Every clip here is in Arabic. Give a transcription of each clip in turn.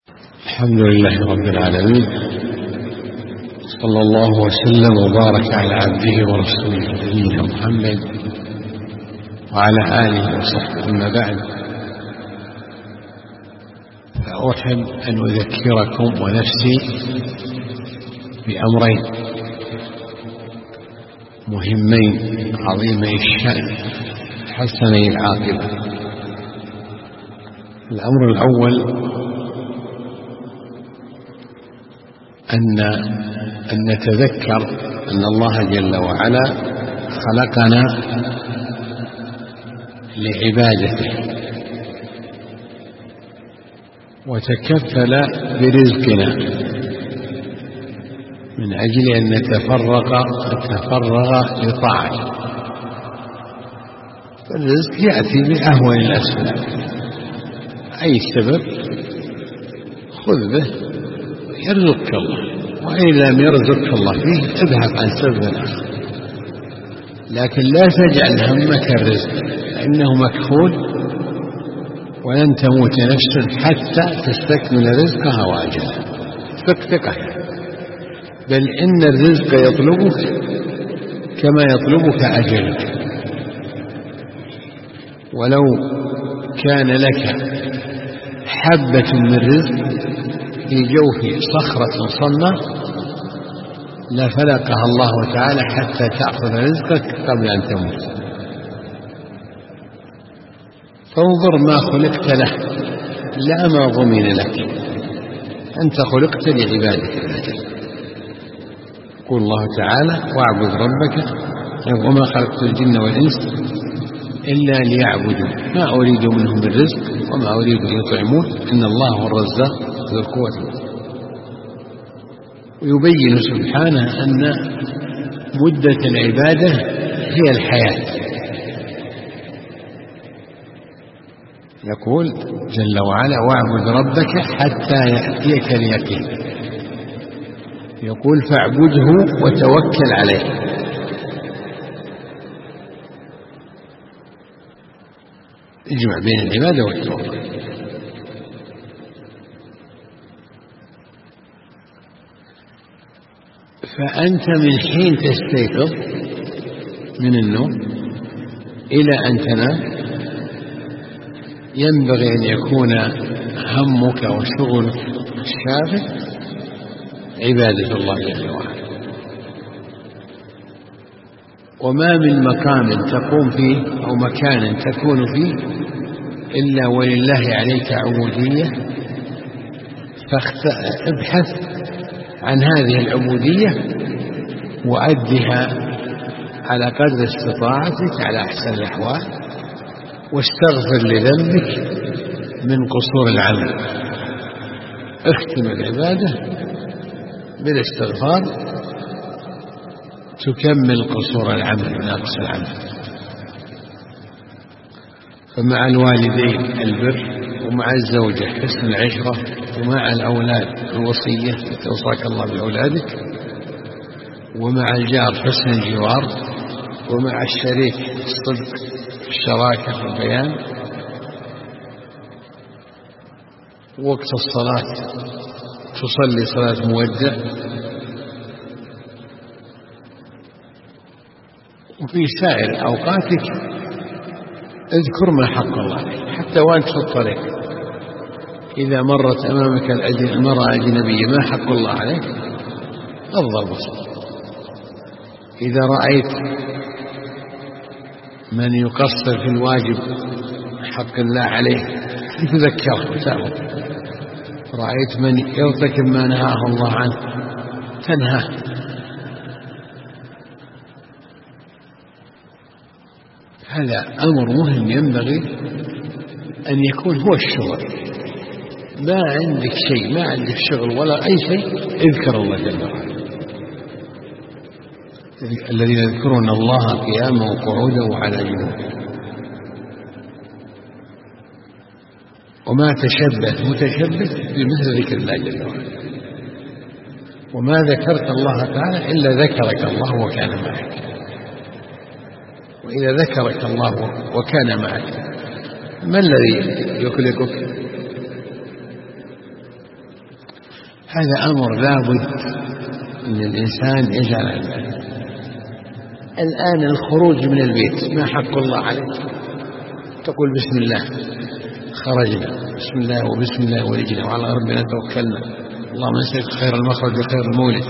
الحمد لله رب العالمين، صلى الله وسلم وبارك على عبده ورسوله نبينا محمد وعلى آله وصحبه. أما بعد، فأحب أن أذكركم ونفسي بأمرين مهمين عظيمي الشأن حسني العاقبة. الأمر الأول أن نتذكر أن الله جل وعلا خلقنا لعبادته وتكفل برزقنا من أجل أن نتفرغ لطاعته. فالرزق يأتي بأهون الأسباب، أي سبب خذ به يرزقك الله، وإن لم يرزقك الله فيه اذهب عن سبب آخر، لكن لا تجعل همك الرزق فإنه مكفول، ولن تموت نفس حتى تستكمل رزقها وأجلها. ثقة، بل إن الرزق يطلبك كما يطلبك أجلك. ولو كان لك حبة من رزق في جوف صخرة صلبة لفلقها الله تعالى حتى تأخذ رزقك قبل أن تموت. فانظر ما خلقت له لا ما ضمن لك، أنت خلقت لعبادة. يقول الله تعالى: واعبد ربك وما خلقت الجن والإنس إلا ليعبدوا ما أريد منهم من رزق وما أريد أن يطعمون إن الله هو الرزاق ذو القوة. ويبين سبحانه أن مدة العبادة هي الحياة. يقول جل وعلا: واعبد ربك حتى يأتيك اليقين. يقول: فاعبده وتوكل عليه. اجمع بين العبادة والتوكل. فأنت من حين تستيقظ من النوم إلى أن تنام ينبغي أن يكون همك وشغلك الشاغل عبادة الله جل وعلا. وما من مقام تقوم فيه أو مكان تكون فيه إلا ولله عليك عبودية، فابحث عن هذه العبودية وأدها على قدر استطاعتك على أحسن الأحوال، واستغفر لذنبك من قصور العمل. اختم العبادة بالاستغفار تكمل قصور العمل وناقص العمل. فمع الوالدين البر، ومع الزوجة حسن العشرة، ومع الأولاد الوصية توصاك الله بأولادك، ومع الجار حسن الجوار، ومع الشريك الصدق الشراكة في البيان. وقت الصلاة تصلي صلاة مودع، وفي سائر أوقاتك اذكر ما حق الله عليك. حتى وأنت في الطريق إذا مرت أمامك المرأة أجنبية ما حق الله عليك غض البصر. إذا رأيت من يقصر في الواجب حق الله عليه تذكره وتأمر. رأيت من يرتكب ما نهاه الله عنه تنهاه. هذا أمر مهم ينبغي أن يكون هو الشغل. ما عندك شيء، ما عندك شغل ولا أي شيء، اذكر الله جل وعلا. الذين يذكرون الله قياما وقعودا وعلى جنوبهم. وما تشبه متشبه بمثل ذكر الله جل وعلا. وما ذكرت الله تعالى إلا ذكرك الله وكان معك. وإذا ذكرك الله وكان معك ما الذي يقلقك؟ هذا أمر لا بد أن الإنسان يجعل. الآن الخروج من البيت ما حق الله عليك؟ تقول بسم الله خرجنا، بسم الله وبسم الله ولجنا وعلى ربنا توكلنا، اللهم نسألك خير المخرج وخير المولد،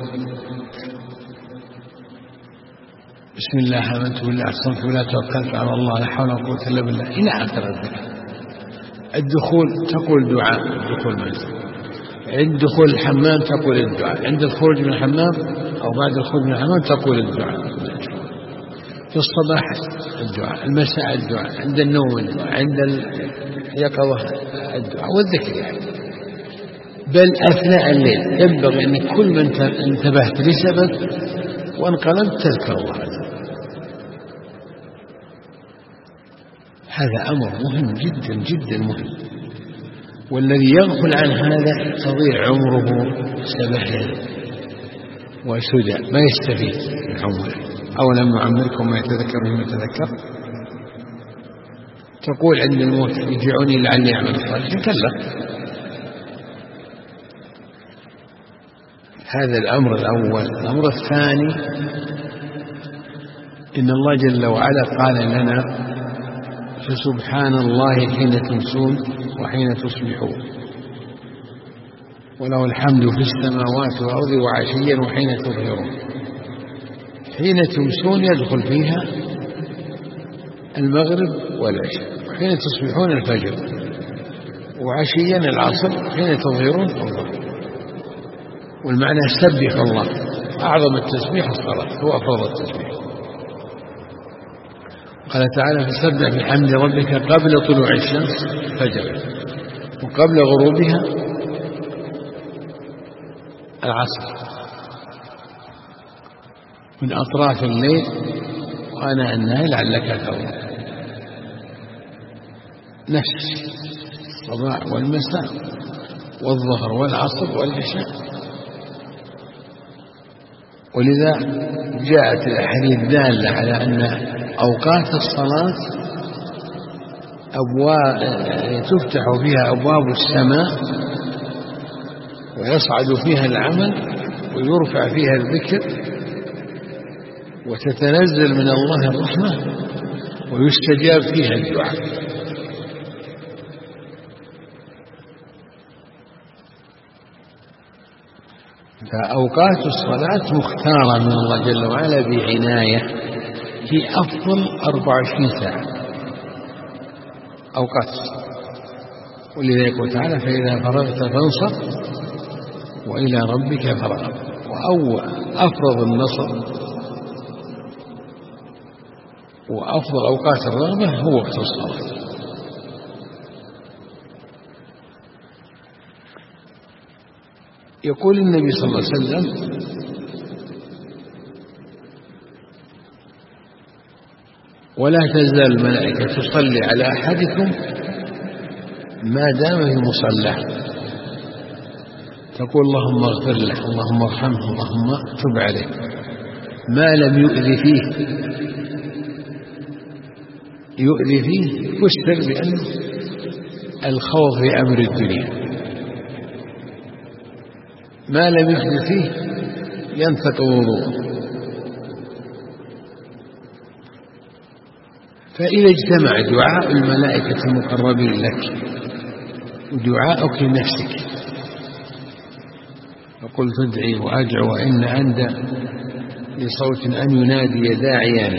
بسم الله آمنت بالله أحسنت بالله توكلت على الله لا حول ولا قوة إلا بالله إلى آخر الذكر. الدخول تقول دعاء دخول المنزل، عند دخول الحمام تقول الدعاء، عند الخروج من الحمام أو بعد الخروج من الحمام تقول الدعاء، في الصباح الدعاء، المساء الدعاء، عند النوم الدعاء، عند اليقظة الدعاء والذكر يعني. بل أثناء الليل ينبغي أن كل من انتبهت لسبب وانقلبت تذكر الله عز وجل. هذا أمر مهم جدا جدا مهم، والذي يغفل عن هذا تضيع عمره سبحا وسدى ما يستفيد من عمره. أولم نعمركم ما يتذكر من يتذكر؟ تقول عند الموت ارجعوني لعلي أعمل صالحا، كلا. هذا الأمر الأول. الأمر الثاني إن الله جل وعلا قال لنا فسبحان الله حين تمسون وحين تصبحون وله الحمد في السماوات والأرض وعشيا وحين تظهرون. حين تمسون يدخل فيها المغرب والعشاء، وحين تصبحون الفجر، وعشيا العصر، حين تظهرون الظهر. والمعنى سبح الله، أعظم التسبيح الصلاة، هو أفضل التسبيح. قال تعالى فسبح بحمد ربك قبل طلوع الشمس فجر وقبل غروبها العصر، من أطراف الليل وآناء النهار لعلك ترضى. نفس الصباح والمساء والظهر والعصر والعشاء. ولذا جاءت الأحاديث الدالة على أن أوقات الصلاة تفتح فيها أبواب السماء ويصعد فيها العمل ويرفع فيها الذكر وتتنزل من الله الرحمة ويستجاب فيها الدعاء. فأوقات الصلاة مختارة من الله جل وعلا بعناية في أفضل 24 ساعة أوقات الصلاة. ولذا يقول تعالى فإذا فرغت فانصب وإلى ربك فارغب. وأفضل النصر وأفضل أوقات الرغبة هو وقت الصلاة. يقول النبي صلى الله عليه وسلم ولا تزال الملائكة تصلي على أحدكم ما دام في مصلاه، تقول اللهم اغفر له اللهم ارحمه اللهم تب عليه ما لم يؤذي فيه. يؤذي فيه فسر بأن الخوف في أمر الدنيا، ما لم يحدث فيه ينتقض وضوءه. فإذا اجتمع دعاء الملائكة المقربين لك ودعاءك لنفسك، فقل تدعي وأدعو وإن عند لصوت أن ينادي داعيان.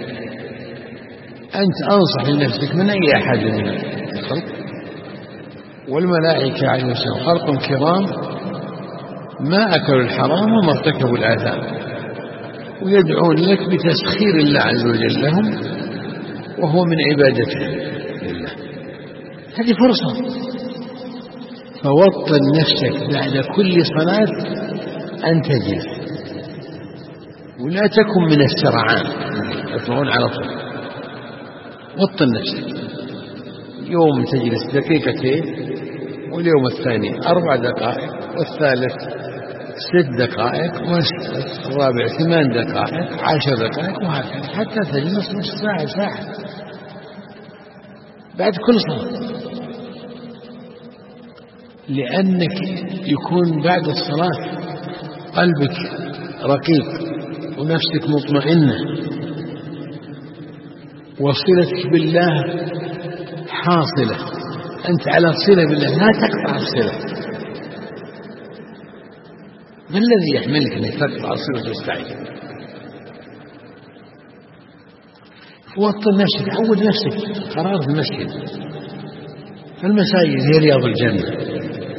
أنت أنصح لنفسك من أي أحد من الخلق، والملائكة عليه السلام خلق كرام ما أكلوا الحرام وما ارتكبوا الآثام، ويدعون لك بتسخير الله عز وجل لهم وهو من عبادته لله. هذه فرصة. فوطن نفسك بعد كل صلاة أن تجلس، ولا تكن من السرعان يطلعون على طول. وطن نفسك، يوم تجلس دقيقتين، واليوم الثاني 4 دقائق، والثالث 6 دقائق، والرابع 8 دقائق، 10 دقائق، وهكذا حتى تجلس نصف ساعة ساعة بعد كل صلاة. لأنك يكون بعد الصلاة قلبك رقيق ونفسك مطمئنة وصلتك بالله حاصلة، أنت على صلة بالله لا تقطع الصلة. ما الذي يحملك أنك تقطع الصلة وتستعجل؟ وطن نفسك، عود نفسك قرار في المسجد. المساجد هي رياض الجنة.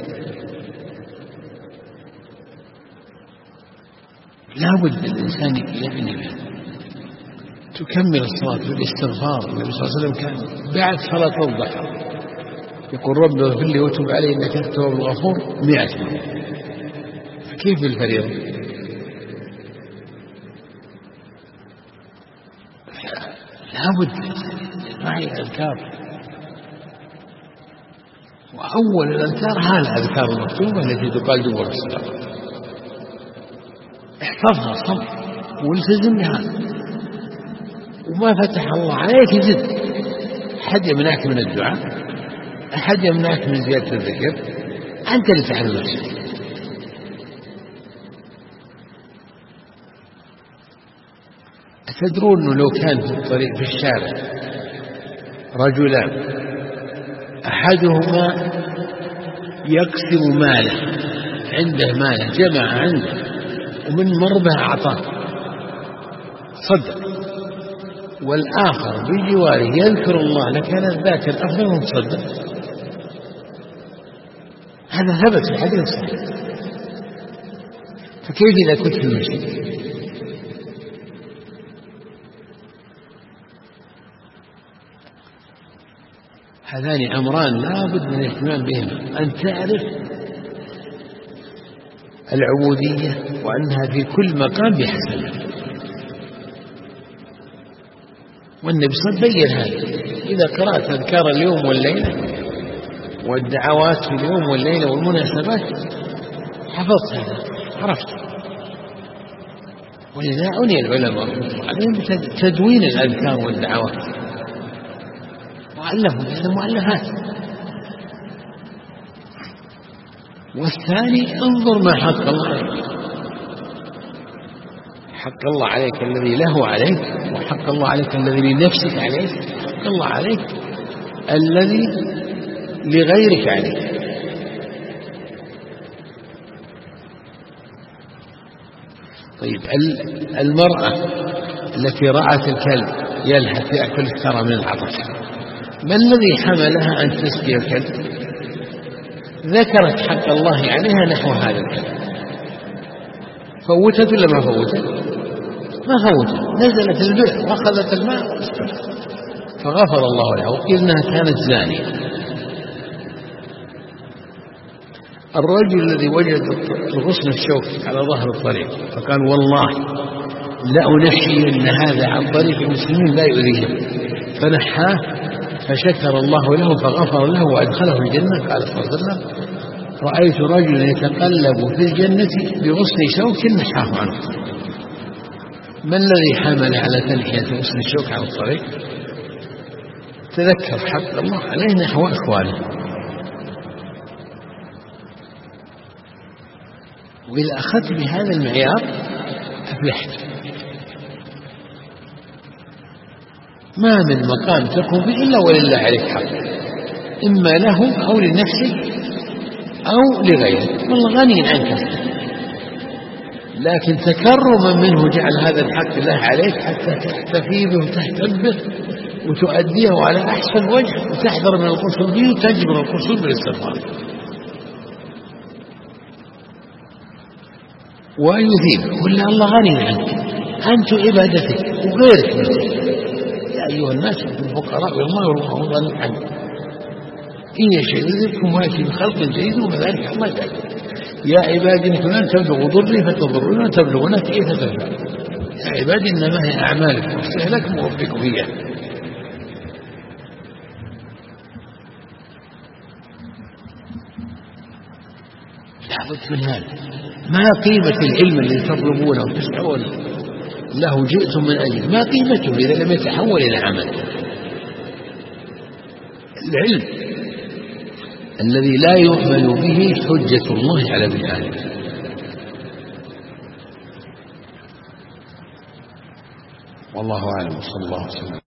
لا بد الإنسان يعني بها. تكمل الصلاة بالاستغفار. النبي صلى الله عليه وسلم كان بعد صلاة الضحى يقول رب اغفر لي وتب علي إنك أنت التواب الغفور 100 مرة. فكيف بالفريضة؟ لا بد معي أذكار، وأول الأذكار ها الأذكار المكتوبة التي تقال دبر الصلاة، احفظها صم والتزم بها، وما فتح الله عليك زد. أحد يمنعك من الدعاء، أحد يمنعك من زيادة الذكر، أنت اللي تعلم نفسك. أتدرون أنه لو كان في الطريق في الشارع رجلان أحدهما يقسم ماله، عنده ماله جمع عنده ومن مربه أعطاه صدق، والآخر بجواره يذكر الله لكان ذاك الأفضل من صدق. هذا ثبت في الحديث الصحيح. فكيف إذا كنت في المسجد؟ هذان أمران لا بد من الاهتمام بهما، أن تعرف العبودية وأنها في كل مقام بحسبها. والنبي صلى الله عليه وسلم بين هذا. إذا قرأت أذكار اليوم والليلة والدعوات في اليوم والليلة والمناسبات حفظت هذا، عرفت. ولذا عني العلماء عليهم بتدوين الأذكار والدعوات، وألفوا بهذا مؤلفات. والثاني انظر ما حق الله عليك، حق الله عليك الذي له عليك، وحق الله عليك الذي لنفسك عليك، حق الله عليك الذي لغيرك عليك. طيب المرأة التي رأت الكلب يلهث يأكل الثرى من العطش، ما الذي حملها أن تسقي الكلب؟ ذكرت حق الله عليها نحو هذا الكلام. فوتت ولا ما فوتت؟ ما فوتت، نزلت البئر وأخذت الماء فغفر الله لها، وقيل إنها كانت زانية. الرجل الذي وجد الغصن الشوكي على ظهر الطريق فقال والله لأنحين هذا عن طريق المسلمين لا يؤذيهم، فنحاه فشكر الله له فغفر له وأدخله الجنة. قال صلى الله عليه وسلم رأيت رجلا يتقلب في الجنة بغصن شوك نحاه عنه. ما الذي حمل على تنحية غصن الشوك على الطريق؟ تذكر حق الله عليه نحو إخوانه. وإذا أخذت بهذا المعيار أفلحت. ما من مقام تقوم به إلا ولله عليك حق، إما له أو لنفسك أو لغيرك، والله غني عنك، لكن تكرما منه جعل هذا الحق الله عليك حتى تحتفي به وتهتم به وتؤديه على أحسن وجه، وتحذر من القصور به وتجبر القصور بالاستغفار. ويثيب ولا الله غني عنك، أنت عبادتك وغيرك مثلك. يا أيها الناس الفقراء والله والله غني عنك، إن يشاء يذهبكم ويأتي بخلق جديد وكذلك الله يفعل. يا عبادي إنكم لن تبلغوا ضري فتضرون وتبلغوا نفعي فتنفع. يا عبادي إنما هي أعمالكم واستهلاكم ووفقكم إياه. لابد من هذا. ما قيمة العلم الذي تطلبونه وتسعون له جئتم من أجل، ما قيمته إذا لم يتحول إلى عمل؟ العلم الذي لا يؤمن به حجة الله على ابن آدم. والله أعلم. صلى الله عليه وسلم.